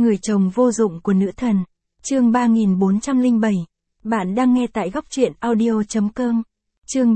Người chồng vô dụng của nữ thần. Chương 3407. Bạn đang nghe tại góc truyện audio.com. Chương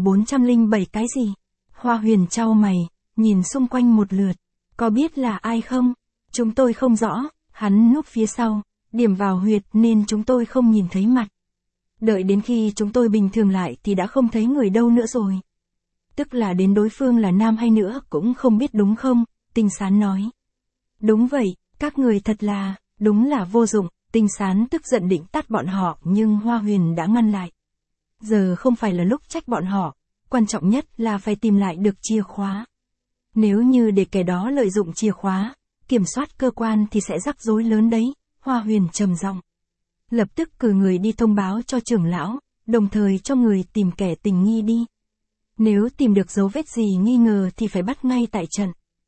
3407 cái gì? Hoa Huyền chau mày, nhìn xung quanh một lượt. Có biết là ai không? Chúng tôi không rõ, hắn núp phía sau, điểm vào huyệt nên chúng tôi không nhìn thấy mặt. Đợi đến khi chúng tôi bình thường lại thì đã không thấy người đâu nữa rồi. Tức là đến đối phương là nam hay nữ cũng không biết đúng không? Tinh Sán nói. Đúng vậy, các người thật là, đúng là vô dụng. Tinh Sán tức giận định tát bọn họ nhưng Hoa Huyền đã ngăn lại. Giờ không phải là lúc trách bọn họ, quan trọng nhất là phải tìm lại được chìa khóa. Nếu như để kẻ đó lợi dụng chìa khóa, kiểm soát cơ quan thì sẽ rắc rối lớn đấy, Hoa Huyền trầm giọng. Lập tức cử người đi thông báo cho trưởng lão, đồng thời cho người tìm kẻ tình nghi đi. Nếu tìm được dấu vết gì nghi ngờ thì phải bắt ngay tại trận.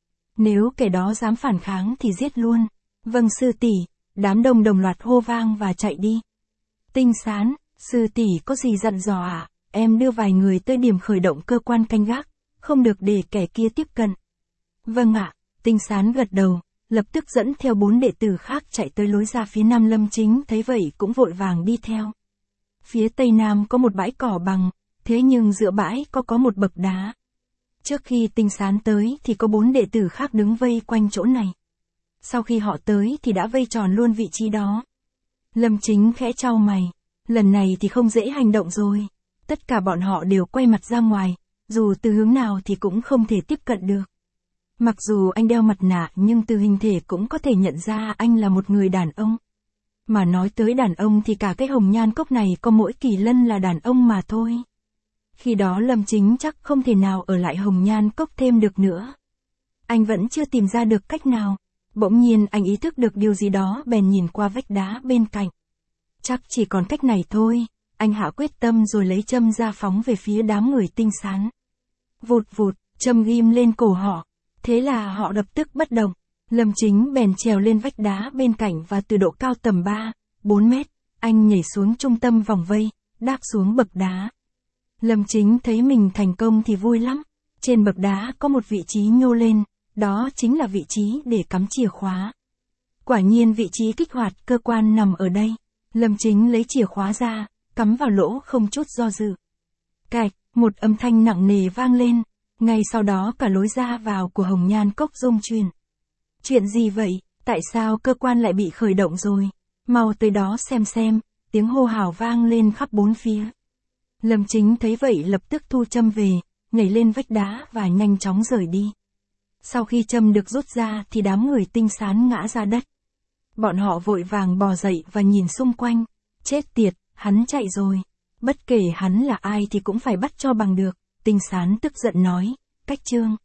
Nếu kẻ đó dám phản kháng thì giết luôn. Vâng sư tỷ, đám đông đồng loạt hô vang và chạy đi. Tinh Sán, sư tỷ có gì dặn dò ạ? Em đưa vài người tới điểm khởi động cơ quan canh gác, không được để kẻ kia tiếp cận. Vâng ạ, Tinh Sán gật đầu, lập tức dẫn theo 4 đệ tử khác chạy tới lối ra phía nam. Lâm Chính thấy vậy cũng vội vàng đi theo. Phía tây nam có một bãi cỏ bằng, thế nhưng giữa bãi có một bậc đá. Trước khi Tinh Sán tới thì có 4 đệ tử khác đứng vây quanh chỗ này. Sau khi họ tới thì đã vây tròn luôn vị trí đó. Lâm Chính khẽ chau mày, lần này thì không dễ hành động rồi. Tất cả bọn họ đều quay mặt ra ngoài, dù từ hướng nào thì cũng không thể tiếp cận được. Mặc dù anh đeo mặt nạ nhưng từ hình thể cũng có thể nhận ra anh là một người đàn ông. Mà nói tới đàn ông thì cả cái Hồng Nhan Cốc này có mỗi Kỳ Lân là đàn ông mà thôi. Khi đó Lâm Chính chắc không thể nào ở lại Hồng Nhan Cốc thêm được nữa. Anh vẫn chưa tìm ra được cách nào. Bỗng nhiên anh ý thức được điều gì đó bèn nhìn qua vách đá bên cạnh. Chắc chỉ còn cách này thôi, anh hạ quyết tâm rồi lấy châm ra phóng về phía đám người Tinh Sán. Vụt vụt, châm ghim lên cổ họ. Thế là họ lập tức bất động. Lâm Chính bèn trèo lên vách đá bên cạnh và từ độ cao tầm 3-4 mét, anh nhảy xuống trung tâm vòng vây, đáp xuống bậc đá. Lâm Chính thấy mình thành công thì vui lắm. Trên bậc đá có một vị trí nhô lên, đó chính là vị trí để cắm chìa khóa. Quả nhiên vị trí kích hoạt cơ quan nằm ở đây. Lâm Chính lấy chìa khóa ra, cắm vào lỗ không chút do dự. Cạch, một âm thanh nặng nề vang lên. Ngay sau đó cả lối ra vào của Hồng Nhan Cốc rung chuyển. Chuyện gì vậy? Tại sao cơ quan lại bị khởi động rồi? Mau tới đó xem, tiếng hô hào vang lên khắp bốn phía. Lâm Chính thấy vậy lập tức thu châm về, nhảy lên vách đá và nhanh chóng rời đi. Sau khi châm được rút ra thì đám người Tinh Sán ngã ra đất. Bọn họ vội vàng bò dậy và nhìn xung quanh. Chết tiệt, hắn chạy rồi. Bất kể hắn là ai thì cũng phải bắt cho bằng được. Tinh Sán tức giận nói. Cách chương